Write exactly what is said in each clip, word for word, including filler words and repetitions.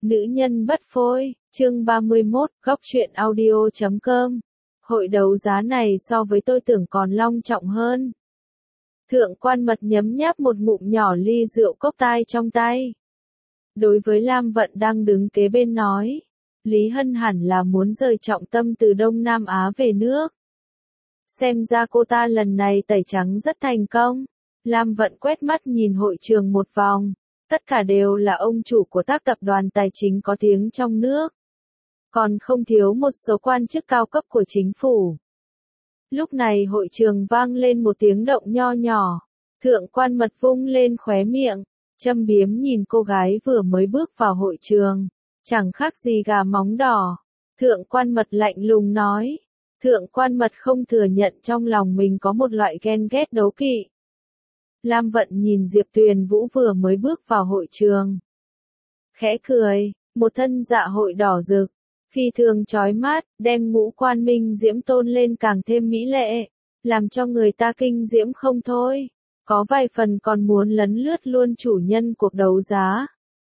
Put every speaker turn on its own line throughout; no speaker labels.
Nữ nhân bất phôi, chương ba mươi mốt, góc truyện audio chấm com. Hội đấu giá này so với tôi tưởng còn long trọng hơn. Thượng quan mật nhấm nháp một ngụm nhỏ ly rượu cốc tai trong tay. Đối với Lam Vận đang đứng kế bên nói, Lý Hân hẳn là muốn rời trọng tâm từ Đông Nam Á về nước. Xem ra cô ta lần này tẩy trắng rất thành công. Lam Vận quét mắt nhìn hội trường một vòng. Tất cả đều là ông chủ của các tập đoàn tài chính có tiếng trong nước. Còn không thiếu một số quan chức cao cấp của chính phủ. Lúc này hội trường vang lên một tiếng động nho nhỏ. Thượng quan mật vung lên khóe miệng, châm biếm nhìn cô gái vừa mới bước vào hội trường. Chẳng khác gì gà móng đỏ. Thượng quan mật lạnh lùng nói. Thượng quan mật không thừa nhận trong lòng mình có một loại ghen ghét đố kỵ. Lam Vận nhìn Diệp Tuyền Vũ vừa mới bước vào hội trường. Khẽ cười, một thân dạ hội đỏ rực, phi thường chói mắt, đem ngũ quan minh diễm tôn lên càng thêm mỹ lệ, làm cho người ta kinh diễm không thôi, có vài phần còn muốn lấn lướt luôn chủ nhân cuộc đấu giá.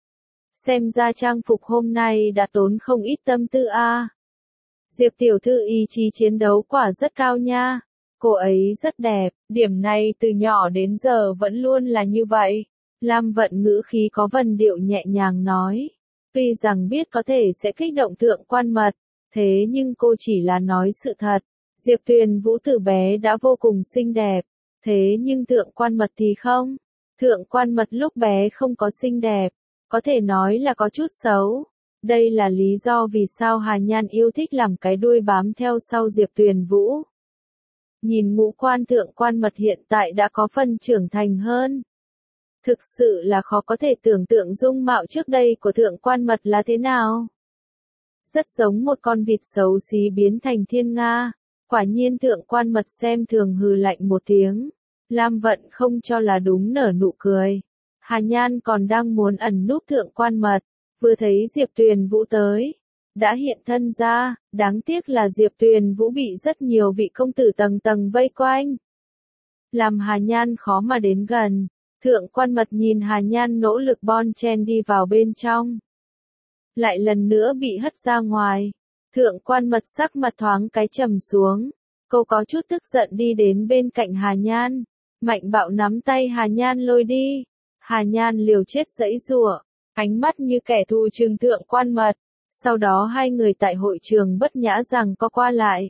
Xem ra trang phục hôm nay đã tốn không ít tâm tư a. À. Diệp tiểu thư ý chí chiến đấu quả rất cao nha. Cô ấy rất đẹp, điểm này từ nhỏ đến giờ vẫn luôn là như vậy. Lam Vận ngữ khí có vần điệu nhẹ nhàng nói. Tuy rằng biết có thể sẽ kích động thượng quan mật, thế nhưng cô chỉ là nói sự thật. Diệp Tuyền Vũ từ bé đã vô cùng xinh đẹp, thế nhưng thượng quan mật thì không. Thượng quan mật lúc bé không có xinh đẹp, có thể nói là có chút xấu. Đây là lý do vì sao Hà Nhan yêu thích làm cái đuôi bám theo sau Diệp Tuyền Vũ. Nhìn ngũ quan thượng quan mật hiện tại đã có phần trưởng thành hơn. Thực sự là khó có thể tưởng tượng dung mạo trước đây của thượng quan mật là thế nào. Rất giống một con vịt xấu xí biến thành thiên nga. Quả nhiên thượng quan mật xem thường hừ lạnh một tiếng. Lam Vận không cho là đúng nở nụ cười. Hà Nhan còn đang muốn ẩn núp thượng quan mật. Vừa thấy Diệp Tuyền Vũ tới. Đã hiện thân ra, đáng tiếc là Diệp Tuyền Vũ bị rất nhiều vị công tử tầng tầng vây quanh. Làm Hà Nhan khó mà đến gần, thượng quan mật nhìn Hà Nhan nỗ lực bon chen đi vào bên trong. Lại lần nữa bị hất ra ngoài, thượng quan mật sắc mặt thoáng cái trầm xuống, cô có chút tức giận đi đến bên cạnh Hà Nhan, mạnh bạo nắm tay Hà Nhan lôi đi. Hà Nhan liều chết giãy giụa, ánh mắt như kẻ thù trừng thượng quan mật. Sau đó hai người tại hội trường bất nhã rằng có qua lại.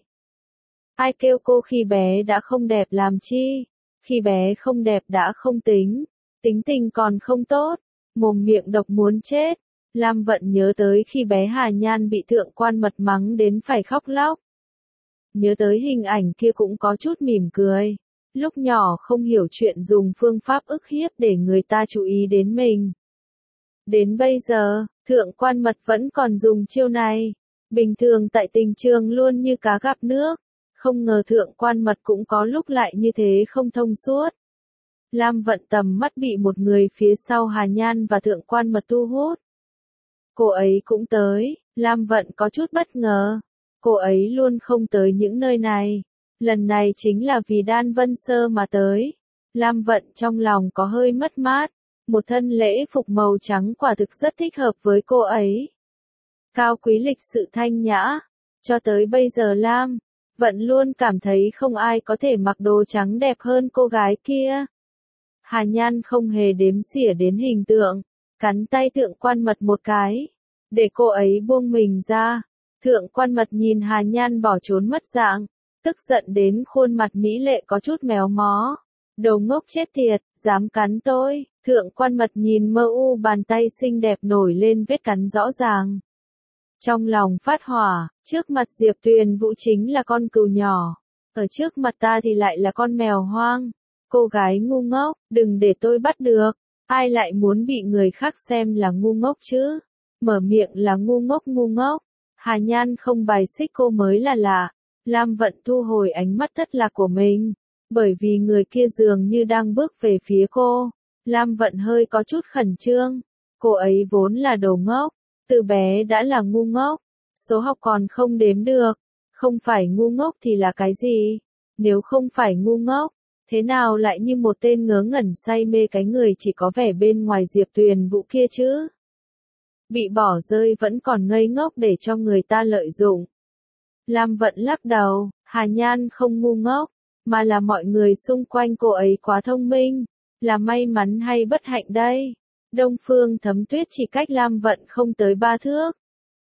Ai kêu cô khi bé đã không đẹp làm chi? Khi bé không đẹp đã không tính, tính tình còn không tốt, mồm miệng độc muốn chết. Lam Vận nhớ tới khi bé Hà Nhan bị thượng quan mật mắng đến phải khóc lóc. Nhớ tới hình ảnh kia cũng có chút mỉm cười. Lúc nhỏ không hiểu chuyện dùng phương pháp ức hiếp để người ta chú ý đến mình. Đến bây giờ, thượng quan mật vẫn còn dùng chiêu này. Bình thường tại tình trường luôn như cá gặp nước. Không ngờ thượng quan mật cũng có lúc lại như thế không thông suốt. Lam Vận tầm mắt bị một người phía sau Hà Nhan và thượng quan mật thu hút. Cô ấy cũng tới, Lam Vận có chút bất ngờ. Cô ấy luôn không tới những nơi này. Lần này chính là vì Đan Vân Sơ mà tới. Lam Vận trong lòng có hơi mất mát. Một thân lễ phục màu trắng quả thực rất thích hợp với cô ấy. Cao quý lịch sự thanh nhã. Cho tới bây giờ Lam Vận luôn cảm thấy không ai có thể mặc đồ trắng đẹp hơn cô gái kia. Hà Nhan không hề đếm xỉa đến hình tượng. Cắn tay thượng quan mật một cái. Để cô ấy buông mình ra. Thượng quan mật nhìn Hà Nhan bỏ trốn mất dạng. Tức giận đến khuôn mặt mỹ lệ có chút méo mó. Đồ ngốc chết tiệt, dám cắn tôi. Thượng quan mật nhìn mơ u bàn tay xinh đẹp nổi lên vết cắn rõ ràng. Trong lòng phát hỏa, trước mặt Diệp Tuyền Vũ chính là con cừu nhỏ. Ở trước mặt ta thì lại là con mèo hoang. Cô gái ngu ngốc, đừng để tôi bắt được. Ai lại muốn bị người khác xem là ngu ngốc chứ? Mở miệng là ngu ngốc ngu ngốc. Hà Nhan không bài xích cô mới là lạ. Lam Vận thu hồi ánh mắt thất lạc của mình. Bởi vì người kia dường như đang bước về phía cô. Lam Vận hơi có chút khẩn trương. Cô ấy vốn là đồ ngốc. Từ bé đã là ngu ngốc. Số học còn không đếm được. Không phải ngu ngốc thì là cái gì? Nếu không phải ngu ngốc, thế nào lại như một tên ngớ ngẩn say mê cái người chỉ có vẻ bên ngoài Diệp Tuyền Vũ kia chứ? bị bỏ rơi vẫn còn ngây ngốc để cho người ta lợi dụng. Lam Vận lắc đầu, Hà Nhan không ngu ngốc, mà là mọi người xung quanh cô ấy quá thông minh, là may mắn hay bất hạnh đây. Đông Phương Thấm Tuyết chỉ cách Lam Vận không tới ba thước.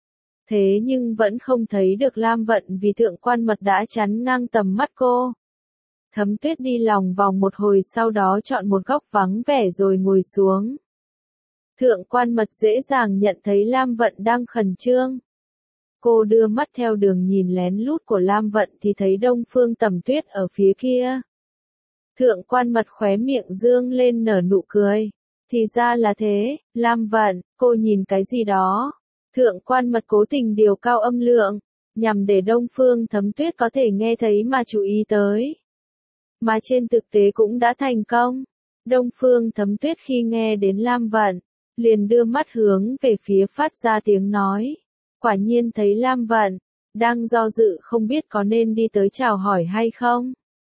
Thế nhưng vẫn không thấy được Lam Vận vì Thượng Quan Mật đã chắn ngang tầm mắt cô. Thấm Tuyết đi lòng vòng một hồi sau đó chọn một góc vắng vẻ rồi ngồi xuống. Thượng Quan Mật dễ dàng nhận thấy Lam Vận đang khẩn trương. Cô đưa mắt theo đường nhìn lén lút của Lam Vận thì thấy Đông Phương Thấm Tuyết ở phía kia. Thượng Quan Mật khóe miệng dương lên nở nụ cười. Thì ra là thế, Lam Vận, cô nhìn cái gì đó? Thượng Quan Mật cố tình điều cao âm lượng, nhằm để Đông Phương Thấm Tuyết có thể nghe thấy mà chú ý tới. Mà trên thực tế cũng đã thành công. Đông Phương Thấm Tuyết khi nghe đến Lam Vận, liền đưa mắt hướng về phía phát ra tiếng nói. Quả nhiên thấy Lam Vận, đang do dự không biết có nên đi tới chào hỏi hay không.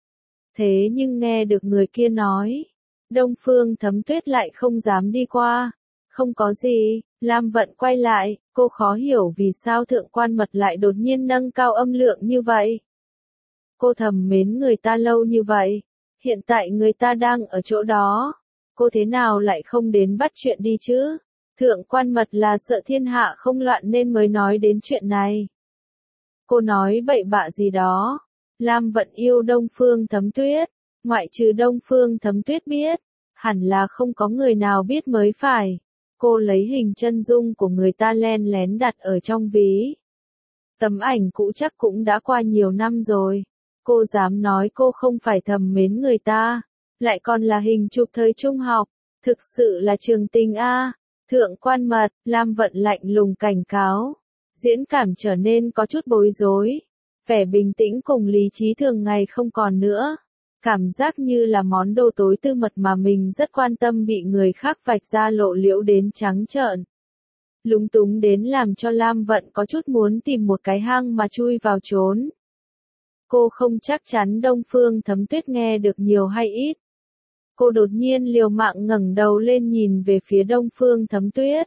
Thế nhưng nghe được người kia nói, Đông Phương Thấm Tuyết lại không dám đi qua. Không có gì, Lam Vận quay lại, cô khó hiểu vì sao Thượng Quan Mật lại đột nhiên nâng cao âm lượng như vậy. Cô thầm mến người ta lâu như vậy, hiện tại người ta đang ở chỗ đó, cô thế nào lại không đến bắt chuyện đi chứ? Thượng Quan Mật là sợ thiên hạ không loạn nên mới nói đến chuyện này. Cô nói bậy bạ gì đó. Lam Vận yêu Đông Phương Thấm Tuyết, ngoại trừ Đông Phương Thấm Tuyết biết, hẳn là không có người nào biết mới phải. Cô lấy hình chân dung của người ta len lén đặt ở trong ví. Tấm ảnh cũ chắc cũng đã qua nhiều năm rồi. Cô dám nói cô không phải thầm mến người ta, lại còn là hình chụp thời trung học, thực sự là trường tình a. Thượng Quan Mật, Lam Vận lạnh lùng cảnh cáo. Diễn cảm trở nên có chút bối rối. Vẻ bình tĩnh cùng lý trí thường ngày không còn nữa. Cảm giác như là món đồ tối tư mật mà mình rất quan tâm bị người khác vạch ra lộ liễu đến trắng trợn. Lúng túng đến làm cho Lam Vận có chút muốn tìm một cái hang mà chui vào trốn. Cô không chắc chắn Đông Phương Thấm Tuyết nghe được nhiều hay ít. Cô đột nhiên liều mạng ngẩng đầu lên nhìn về phía Đông Phương Thấm Tuyết.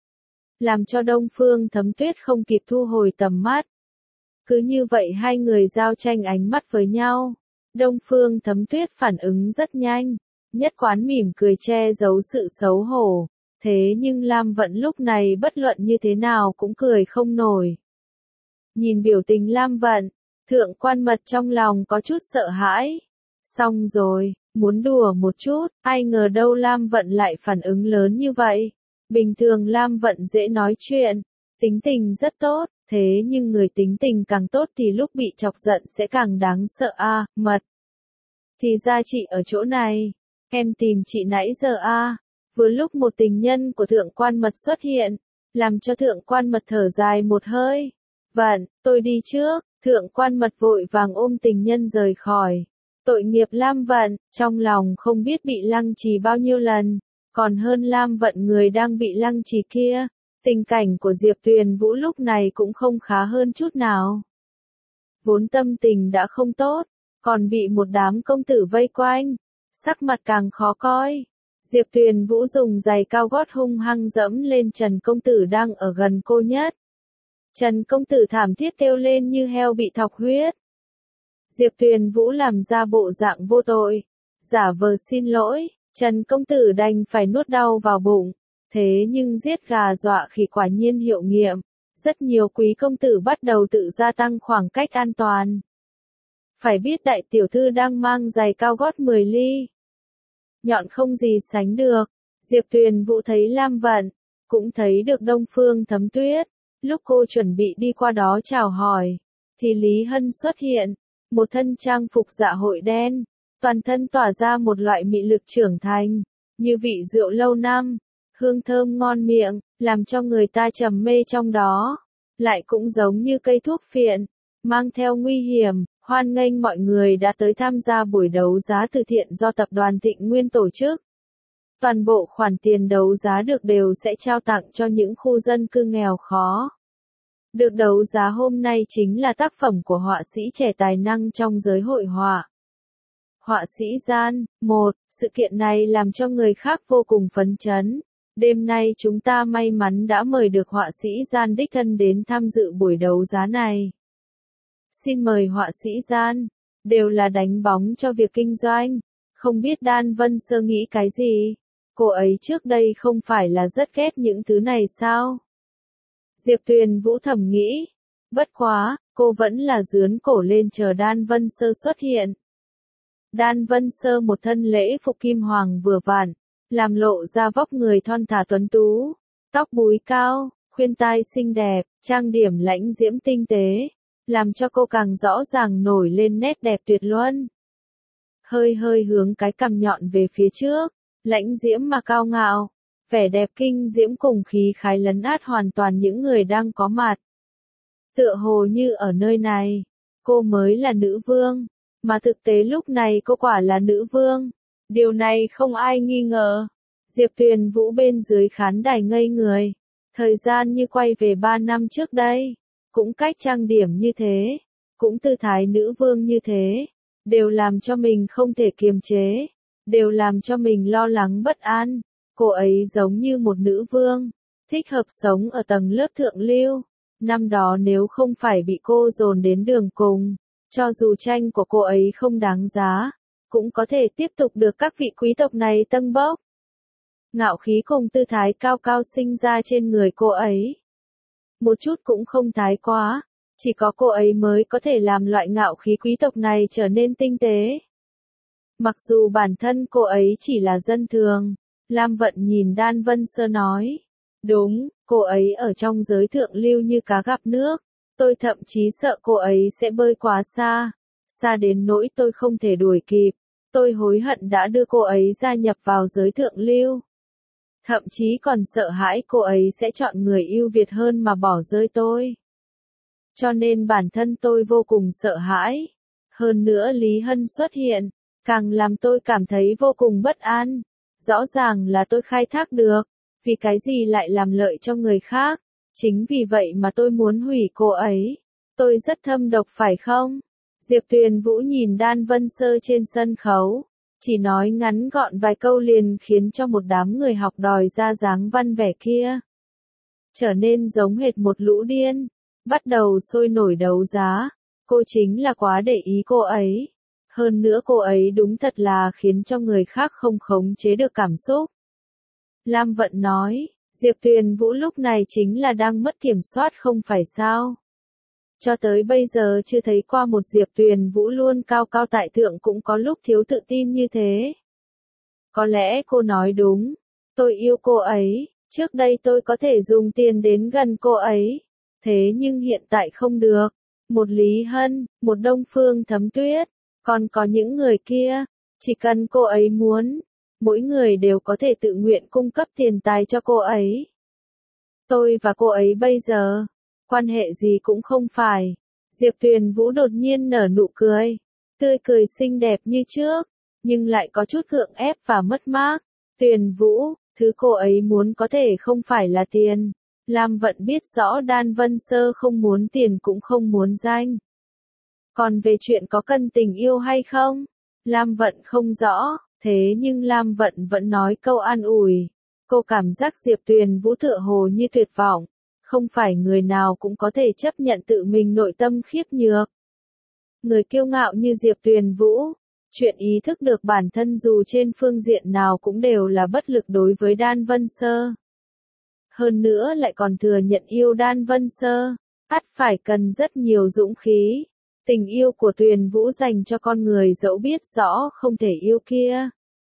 Làm cho Đông Phương Thấm Tuyết không kịp thu hồi tầm mắt. Cứ như vậy hai người giao tranh ánh mắt với nhau. Đông Phương Thấm Tuyết phản ứng rất nhanh, nhất quán mỉm cười che giấu sự xấu hổ. Thế nhưng Lam Vận lúc này bất luận như thế nào cũng cười không nổi. Nhìn biểu tình Lam Vận, Thượng Quan Mật trong lòng có chút sợ hãi. Xong rồi, muốn đùa một chút, ai ngờ đâu Lam Vận lại phản ứng lớn như vậy. Bình thường Lam Vận dễ nói chuyện, tính tình rất tốt, thế nhưng người tính tình càng tốt thì lúc bị chọc giận sẽ càng đáng sợ a. À, Mật. Thì ra chị ở chỗ này, em tìm chị nãy giờ a. À. Vừa lúc một tình nhân của Thượng Quan Mật xuất hiện, làm cho Thượng Quan Mật thở dài một hơi. Vận, tôi đi trước. Thượng Quan Mật vội vàng ôm tình nhân rời khỏi. Tội nghiệp Lam Vận, trong lòng không biết bị lăng trì bao nhiêu lần, còn hơn Lam Vận người đang bị lăng trì kia. Tình cảnh của Diệp Tuyền Vũ lúc này cũng không khá hơn chút nào. Vốn tâm tình đã không tốt, còn bị một đám công tử vây quanh, sắc mặt càng khó coi. Diệp Tuyền Vũ dùng giày cao gót hung hăng dẫm lên Trần công tử đang ở gần cô nhất. Trần công tử thảm thiết kêu lên như heo bị thọc huyết. Diệp Tuyền Vũ làm ra bộ dạng vô tội, giả vờ xin lỗi, Trần công tử đành phải nuốt đau vào bụng. Thế nhưng giết gà dọa khỉ quả nhiên hiệu nghiệm, rất nhiều quý công tử bắt đầu tự gia tăng khoảng cách an toàn. Phải biết đại tiểu thư đang mang giày cao gót mười ly. Nhọn không gì sánh được, Diệp Tuyền Vũ thấy Lam Vận, cũng thấy được Đông Phương Thấm Tuyết. Lúc cô chuẩn bị đi qua đó chào hỏi, thì Lý Hân xuất hiện, một thân trang phục dạ hội đen, toàn thân tỏa ra một loại mị lực trưởng thành, như vị rượu lâu năm, hương thơm ngon miệng, làm cho người ta trầm mê trong đó, lại cũng giống như cây thuốc phiện, mang theo nguy hiểm, hoan nghênh mọi người đã tới tham gia buổi đấu giá từ thiện do tập đoàn Thịnh Nguyên tổ chức. Toàn bộ khoản tiền đấu giá được đều sẽ trao tặng cho những khu dân cư nghèo khó. Được đấu giá hôm nay chính là tác phẩm của họa sĩ trẻ tài năng trong giới hội họa. Họa sĩ Gian, một, sự kiện này làm cho người khác vô cùng phấn chấn. Đêm nay chúng ta may mắn đã mời được họa sĩ Gian đích thân đến tham dự buổi đấu giá này. Xin mời họa sĩ Gian, đều là đánh bóng cho việc kinh doanh, không biết Đan Vân Sơ nghĩ cái gì? Cô ấy trước đây không phải là rất ghét những thứ này sao? Diệp Tuyền Vũ thầm nghĩ, bất quá, cô vẫn là dướn cổ lên chờ Đan Vân Sơ xuất hiện. Đan Vân Sơ một thân lễ phục kim hoàng vừa vặn, làm lộ ra vóc người thon thả tuấn tú, tóc búi cao, khuyên tai xinh đẹp, trang điểm lãnh diễm tinh tế, làm cho cô càng rõ ràng nổi lên nét đẹp tuyệt luân. Hơi hơi hướng cái cằm nhọn về phía trước, lãnh diễm mà cao ngạo, vẻ đẹp kinh diễm cùng khí khái lấn át hoàn toàn những người đang có mặt. Tựa hồ như ở nơi này, cô mới là nữ vương, mà thực tế lúc này cô quả là nữ vương. Điều này không ai nghi ngờ. Diệp Tuyền Vũ bên dưới khán đài ngây người. Thời gian như quay về ba năm trước đây. Cũng cách trang điểm như thế. Cũng tư thái nữ vương như thế. Đều làm cho mình không thể kiềm chế. Đều làm cho mình lo lắng bất an. Cô ấy giống như một nữ vương. Thích hợp sống ở tầng lớp thượng lưu. Năm đó nếu không phải bị cô dồn đến đường cùng. Cho dù tranh của cô ấy không đáng giá. Cũng có thể tiếp tục được các vị quý tộc này tâng bốc. Ngạo khí cùng tư thái cao cao sinh ra trên người cô ấy. Một chút cũng không thái quá, chỉ có cô ấy mới có thể làm loại ngạo khí quý tộc này trở nên tinh tế. Mặc dù bản thân cô ấy chỉ là dân thường, Lam Vận nhìn Đan Vân Sơ nói. Đúng, cô ấy ở trong giới thượng lưu như cá gặp nước, tôi thậm chí sợ cô ấy sẽ bơi quá xa. Xa đến nỗi tôi không thể đuổi kịp, tôi hối hận đã đưa cô ấy gia nhập vào giới thượng lưu. Thậm chí còn sợ hãi cô ấy sẽ chọn người ưu việt hơn mà bỏ rơi tôi. Cho nên bản thân tôi vô cùng sợ hãi. Hơn nữa Lý Hân xuất hiện, càng làm tôi cảm thấy vô cùng bất an. Rõ ràng là tôi khai thác được, vì cái gì lại làm lợi cho người khác. Chính vì vậy mà tôi muốn hủy cô ấy. Tôi rất thâm độc phải không? Diệp Tuyền Vũ nhìn Đan Vân Sơ trên sân khấu, chỉ nói ngắn gọn vài câu liền khiến cho một đám người học đòi ra dáng văn vẻ kia trở nên giống hệt một lũ điên, bắt đầu sôi nổi đấu giá. Cô chính là quá để ý cô ấy. Hơn nữa cô ấy đúng thật là khiến cho người khác không khống chế được cảm xúc. Lam Vận nói, Diệp Tuyền Vũ lúc này chính là đang mất kiểm soát không phải sao? Cho tới bây giờ chưa thấy qua một Diệp Tuyền Vũ luôn cao cao tại thượng cũng có lúc thiếu tự tin như thế. Có lẽ cô nói đúng, tôi yêu cô ấy, trước đây tôi có thể dùng tiền đến gần cô ấy, thế nhưng hiện tại không được. Một Lý Hân, một Đông Phương Thấm Tuyết, còn có những người kia, chỉ cần cô ấy muốn, mỗi người đều có thể tự nguyện cung cấp tiền tài cho cô ấy. Tôi và cô ấy bây giờ, quan hệ gì cũng không phải. Diệp Tuyền Vũ đột nhiên nở nụ cười, tươi cười xinh đẹp như trước, nhưng lại có chút gượng ép và mất mát. Tuyền Vũ, thứ cô ấy muốn có thể không phải là tiền. Lam Vận biết rõ Đan Vân Sơ không muốn tiền cũng không muốn danh. Còn về chuyện có cần tình yêu hay không, Lam Vận không rõ, thế nhưng Lam Vận vẫn nói câu an ủi. Cô cảm giác Diệp Tuyền Vũ tựa hồ như tuyệt vọng. Không phải người nào cũng có thể chấp nhận tự mình nội tâm khiếp nhược. Người kiêu ngạo như Diệp Tuyền Vũ, chuyện ý thức được bản thân dù trên phương diện nào cũng đều là bất lực đối với Đan Vân Sơ. Hơn nữa lại còn thừa nhận yêu Đan Vân Sơ, ắt phải cần rất nhiều dũng khí. Tình yêu của Tuyền Vũ dành cho con người dẫu biết rõ không thể yêu kia.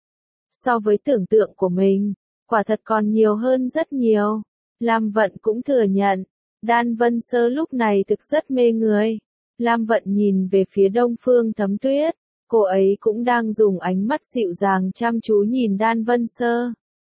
So với tưởng tượng của mình, quả thật còn nhiều hơn rất nhiều. Lam Vận cũng thừa nhận, Đan Vân Sơ lúc này thực rất mê người. Lam Vận nhìn về phía Đông Phương Thấm Tuyết, cô ấy cũng đang dùng ánh mắt dịu dàng chăm chú nhìn Đan Vân Sơ.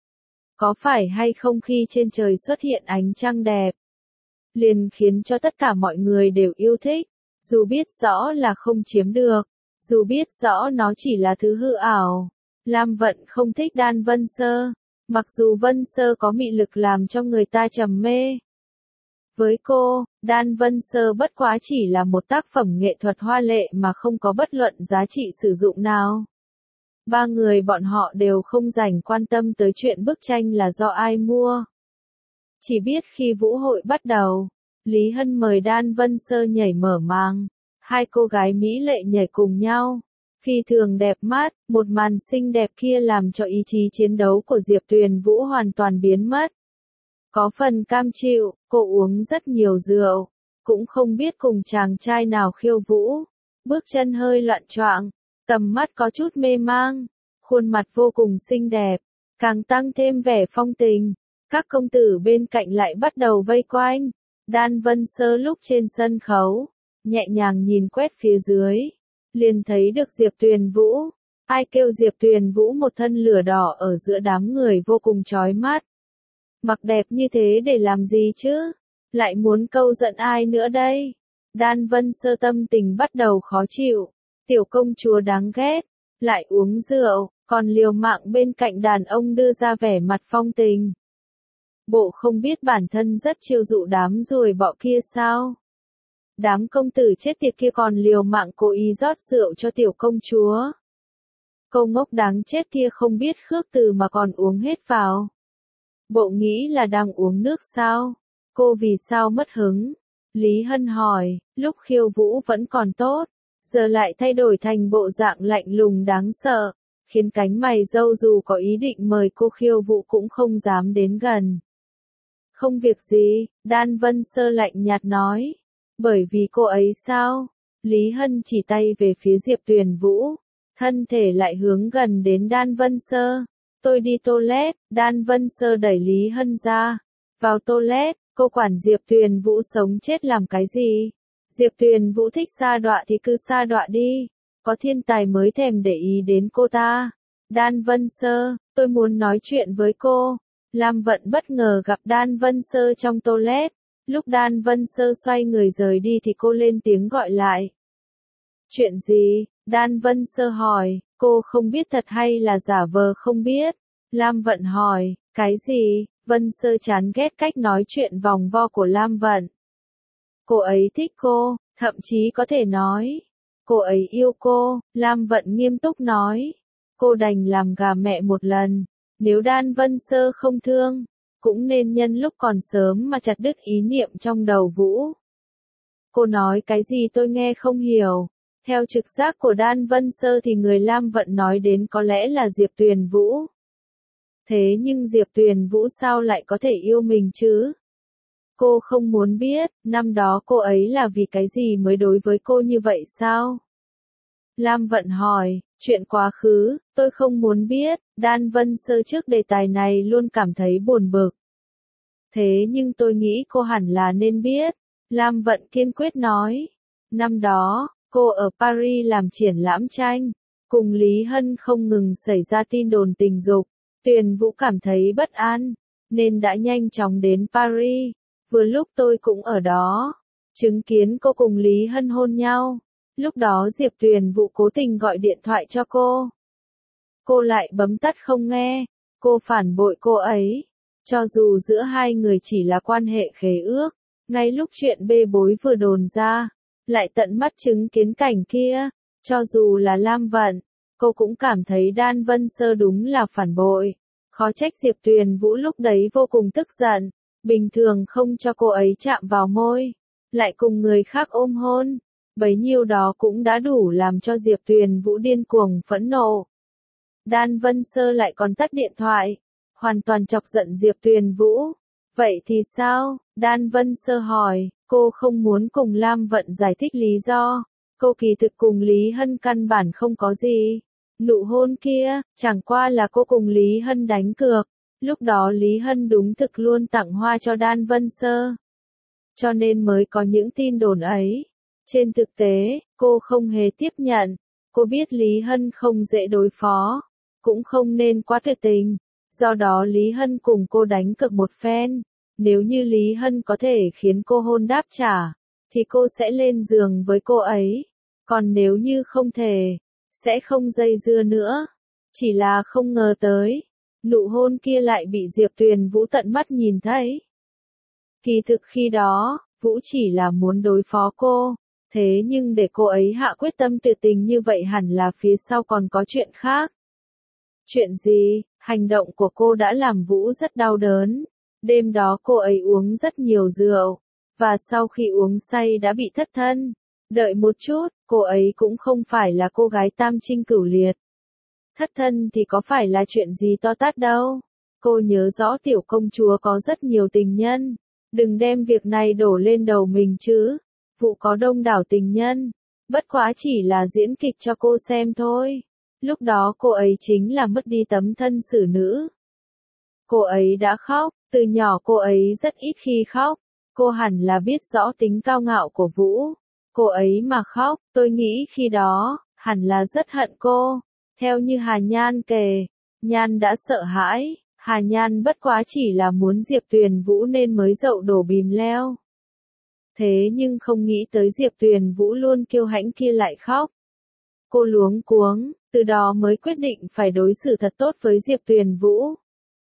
Có phải hay không khi trên trời xuất hiện ánh trăng đẹp, liền khiến cho tất cả mọi người đều yêu thích, dù biết rõ là không chiếm được, dù biết rõ nó chỉ là thứ hư ảo. Lam Vận không thích Đan Vân Sơ. Mặc dù Vân Sơ có mị lực làm cho người ta trầm mê. Với cô, Đan Vân Sơ bất quá chỉ là một tác phẩm nghệ thuật hoa lệ mà không có bất luận giá trị sử dụng nào. Ba người bọn họ đều không dành quan tâm tới chuyện bức tranh là do ai mua. Chỉ biết khi vũ hội bắt đầu, Lý Hân mời Đan Vân Sơ nhảy mở màng. Hai cô gái mỹ lệ nhảy cùng nhau. Phi thường đẹp mắt, một màn xinh đẹp kia làm cho ý chí chiến đấu của Diệp Tuyền Vũ hoàn toàn biến mất. Có phần cam chịu, cô uống rất nhiều rượu, cũng không biết cùng chàng trai nào khiêu vũ. Bước chân hơi loạn choạng, tầm mắt có chút mê mang, khuôn mặt vô cùng xinh đẹp, càng tăng thêm vẻ phong tình. Các công tử bên cạnh lại bắt đầu vây quanh. Đan Vân Sơ lúc trên sân khấu, nhẹ nhàng nhìn quét phía dưới, liền thấy được Diệp Tuyền Vũ. Ai kêu Diệp Tuyền Vũ một thân lửa đỏ ở giữa đám người vô cùng chói mắt. Mặc đẹp như thế để làm gì chứ? Lại muốn câu giận ai nữa đây? Đan Vân Sơ tâm tình bắt đầu khó chịu. Tiểu công chúa đáng ghét, lại uống rượu, còn liều mạng bên cạnh đàn ông đưa ra vẻ mặt phong tình. Bộ không biết bản thân rất chiêu dụ đám ruồi bọ kia sao? Đám công tử chết tiệt kia còn liều mạng cố ý rót rượu cho tiểu công chúa. Cô ngốc đáng chết kia không biết khước từ mà còn uống hết vào. Bộ nghĩ là đang uống nước sao? Cô vì sao mất hứng? Lý Hân hỏi, lúc khiêu vũ vẫn còn tốt, giờ lại thay đổi thành bộ dạng lạnh lùng đáng sợ, khiến cánh mày râu dù có ý định mời cô khiêu vũ cũng không dám đến gần. Không việc gì, Đan Vân Sơ lạnh nhạt nói. Bởi vì cô ấy sao? Lý Hân chỉ tay về phía Diệp Tuyền Vũ, thân thể lại hướng gần đến Đan Vân Sơ. Tôi đi toilet, Đan Vân Sơ đẩy Lý Hân ra. Vào toilet, cô quản Diệp Tuyền Vũ sống chết làm cái gì? Diệp Tuyền Vũ thích sa đọa thì cứ sa đọa đi. Có thiên tài mới thèm để ý đến cô ta. Đan Vân Sơ, tôi muốn nói chuyện với cô. Lam Vận bất ngờ gặp Đan Vân Sơ trong toilet. Lúc Đan Vân Sơ xoay người rời đi thì cô lên tiếng gọi lại. Chuyện gì? Đan Vân Sơ hỏi, cô không biết thật hay là giả vờ không biết? Lam Vận hỏi, cái gì? Vân Sơ chán ghét cách nói chuyện vòng vo của Lam Vận. Cô ấy thích cô, thậm chí có thể nói, cô ấy yêu cô, Lam Vận nghiêm túc nói. Cô đành làm gà mẹ một lần, nếu Đan Vân Sơ không thương, cũng nên nhân lúc còn sớm mà chặt đứt ý niệm trong đầu Vũ. Cô nói cái gì tôi nghe không hiểu. Theo trực giác của Đan Vân Sơ thì người Lam Vận nói đến có lẽ là Diệp Tuyền Vũ. Thế nhưng Diệp Tuyền Vũ sao lại có thể yêu mình chứ? Cô không muốn biết, năm đó cô ấy là vì cái gì mới đối với cô như vậy sao? Lam Vận hỏi, chuyện quá khứ, tôi không muốn biết. Đan Vân Sơ trước đề tài này luôn cảm thấy buồn bực. Thế nhưng tôi nghĩ cô hẳn là nên biết. Lam Vận kiên quyết nói. Năm đó, cô ở Paris làm triển lãm tranh, cùng Lý Hân không ngừng xảy ra tin đồn tình dục. Tuyền Vũ cảm thấy bất an, nên đã nhanh chóng đến Paris. Vừa lúc tôi cũng ở đó, chứng kiến cô cùng Lý Hân hôn nhau. Lúc đó Diệp Tuyền Vũ cố tình gọi điện thoại cho cô. Cô lại bấm tắt không nghe, cô phản bội cô ấy. Cho dù giữa hai người chỉ là quan hệ khế ước, ngay lúc chuyện bê bối vừa đồn ra, lại tận mắt chứng kiến cảnh kia, cho dù là Lam Vận, cô cũng cảm thấy Đan Vân Sơ đúng là phản bội. Khó trách Diệp Tuyền Vũ lúc đấy vô cùng tức giận, bình thường không cho cô ấy chạm vào môi, lại cùng người khác ôm hôn. Bấy nhiêu đó cũng đã đủ làm cho Diệp Tuyền Vũ điên cuồng phẫn nộ. Đan Vân Sơ lại còn tắt điện thoại, hoàn toàn chọc giận Diệp Tuyền Vũ. Vậy thì sao? Đan Vân Sơ hỏi, cô không muốn cùng Lam Vận giải thích lý do. Cô kỳ thực cùng Lý Hân căn bản không có gì. Nụ hôn kia, chẳng qua là cô cùng Lý Hân đánh cược. Lúc đó Lý Hân đúng thực luôn tặng hoa cho Đan Vân Sơ. Cho nên mới có những tin đồn ấy. Trên thực tế, cô không hề tiếp nhận. Cô biết Lý Hân không dễ đối phó, cũng không nên quá tuyệt tình. Do đó Lý Hân cùng cô đánh cược một phen. Nếu như Lý Hân có thể khiến cô hôn đáp trả, thì cô sẽ lên giường với cô ấy. Còn nếu như không thể, sẽ không dây dưa nữa. Chỉ là không ngờ tới, nụ hôn kia lại bị Diệp Tuyền Vũ tận mắt nhìn thấy. Kỳ thực khi đó, Vũ chỉ là muốn đối phó cô. Thế nhưng để cô ấy hạ quyết tâm tuyệt tình như vậy hẳn là phía sau còn có chuyện khác. Chuyện gì? Hành động của cô đã làm Vũ rất đau đớn. Đêm đó cô ấy uống rất nhiều rượu, và sau khi uống say đã bị thất thân. Đợi một chút, cô ấy cũng không phải là cô gái tam trinh cửu liệt. Thất thân thì có phải là chuyện gì to tát đâu. Cô nhớ rõ tiểu công chúa có rất nhiều tình nhân. Đừng đem việc này đổ lên đầu mình chứ. Vũ có đông đảo tình nhân. Bất quá chỉ là diễn kịch cho cô xem thôi. Lúc đó cô ấy chính là mất đi tấm thân xử nữ. Cô ấy đã khóc, từ nhỏ cô ấy rất ít khi khóc. Cô hẳn là biết rõ tính cao ngạo của Vũ. Cô ấy mà khóc, tôi nghĩ khi đó, hẳn là rất hận cô. Theo như Hà Nhan kể, Nhan đã sợ hãi, Hà Nhan bất quá chỉ là muốn Diệp Tuyền Vũ nên mới dậu đổ bìm leo. Thế nhưng không nghĩ tới Diệp Tuyền Vũ luôn kiêu hãnh kia lại khóc. Cô luống cuống, từ đó mới quyết định phải đối xử thật tốt với Diệp Tuyền Vũ.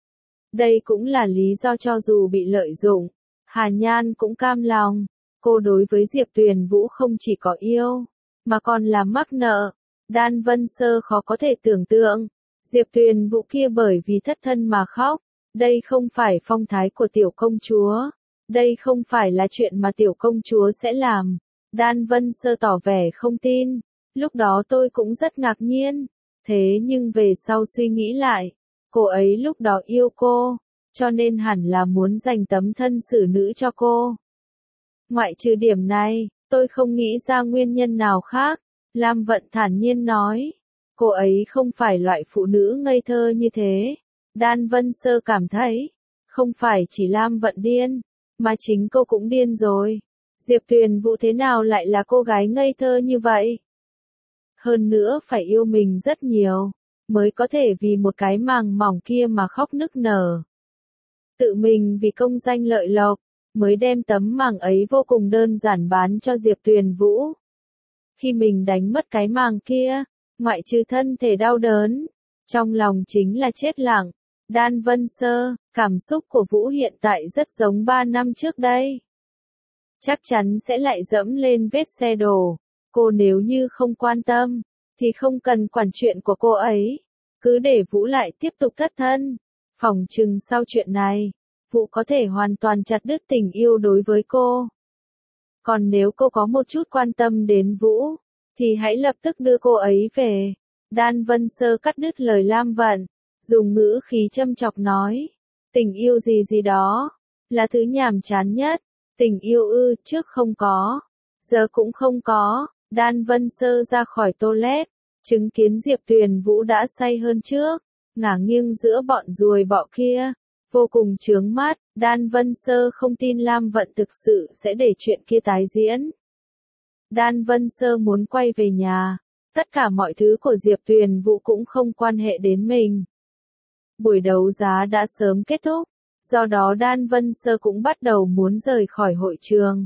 Đây cũng là lý do cho dù bị lợi dụng, Hà Nhan cũng cam lòng. Cô đối với Diệp Tuyền Vũ không chỉ có yêu, mà còn là mắc nợ. Đan Vân Sơ khó có thể tưởng tượng, Diệp Tuyền Vũ kia bởi vì thất thân mà khóc. Đây không phải phong thái của tiểu công chúa. Đây không phải là chuyện mà tiểu công chúa sẽ làm. Đan Vân Sơ tỏ vẻ không tin. Lúc đó tôi cũng rất ngạc nhiên. Thế nhưng về sau suy nghĩ lại, cô ấy lúc đó yêu cô, cho nên hẳn là muốn dành tấm thân xử nữ cho cô. Ngoại trừ điểm này, tôi không nghĩ ra nguyên nhân nào khác. Lam Vận thản nhiên nói. Cô ấy không phải loại phụ nữ ngây thơ như thế. Đan Vân Sơ cảm thấy, không phải chỉ Lam Vận điên, mà chính cô cũng điên rồi. Diệp Tuyền Vũ thế nào lại là cô gái ngây thơ như vậy? Hơn nữa phải yêu mình rất nhiều, mới có thể vì một cái màng mỏng kia mà khóc nức nở. Tự mình vì công danh lợi lộc, mới đem tấm màng ấy vô cùng đơn giản bán cho Diệp Tuyền Vũ. Khi mình đánh mất cái màng kia, ngoại trừ thân thể đau đớn, trong lòng chính là chết lặng. Đan Vân Sơ, cảm xúc của Vũ hiện tại rất giống ba năm trước đây. Chắc chắn sẽ lại dẫm lên vết xe đổ. Cô nếu như không quan tâm, thì không cần quản chuyện của cô ấy. Cứ để Vũ lại tiếp tục thất thân. Phỏng chừng sau chuyện này, Vũ có thể hoàn toàn chặt đứt tình yêu đối với cô. Còn nếu cô có một chút quan tâm đến Vũ, thì hãy lập tức đưa cô ấy về. Đan Vân Sơ cắt đứt lời Lam Vận, dùng ngữ khí châm chọc nói. Tình yêu gì gì đó, là thứ nhàm chán nhất. Tình yêu ư, trước không có, giờ cũng không có. Đan Vân Sơ ra khỏi toilet, chứng kiến Diệp Tuyền Vũ đã say hơn trước, ngả nghiêng giữa bọn ruồi bọ kia, vô cùng chướng mắt. Đan Vân Sơ không tin Lam Vận thực sự sẽ để chuyện kia tái diễn. Đan Vân Sơ muốn quay về nhà, tất cả mọi thứ của Diệp Tuyền Vũ cũng không quan hệ đến mình. Buổi đấu giá đã sớm kết thúc, do đó Đan Vân Sơ cũng bắt đầu muốn rời khỏi hội trường.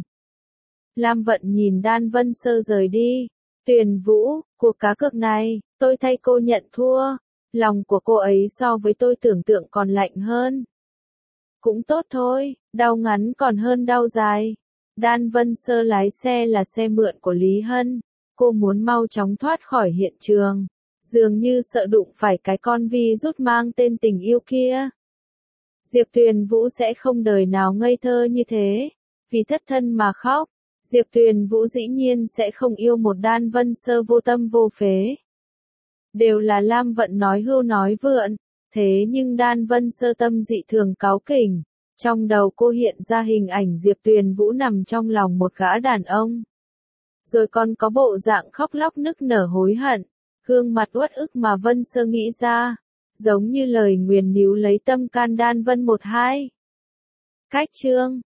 Lam Vận nhìn Đan Vân Sơ rời đi. Tuyền Vũ, cuộc cá cược này, tôi thay cô nhận thua. Lòng của cô ấy so với tôi tưởng tượng còn lạnh hơn. Cũng tốt thôi, đau ngắn còn hơn đau dài. Đan Vân Sơ lái xe là xe mượn của Lý Hân. Cô muốn mau chóng thoát khỏi hiện trường. Dường như sợ đụng phải cái con vi rút mang tên tình yêu kia. Diệp Tuyền Vũ sẽ không đời nào ngây thơ như thế. Vì thất thân mà khóc. Diệp Tuyền Vũ dĩ nhiên sẽ không yêu một Đan Vân Sơ vô tâm vô phế. Đều là Lam Vận nói hưu nói vượn. Thế nhưng Đan Vân Sơ tâm dị thường cáu kỉnh. Trong đầu cô hiện ra hình ảnh Diệp Tuyền Vũ nằm trong lòng một gã đàn ông. Rồi còn có bộ dạng khóc lóc nức nở hối hận. Gương mặt uất ức mà Vân Sơ nghĩ ra. Giống như lời nguyền níu lấy tâm can Đan Vân một hai. Cách chương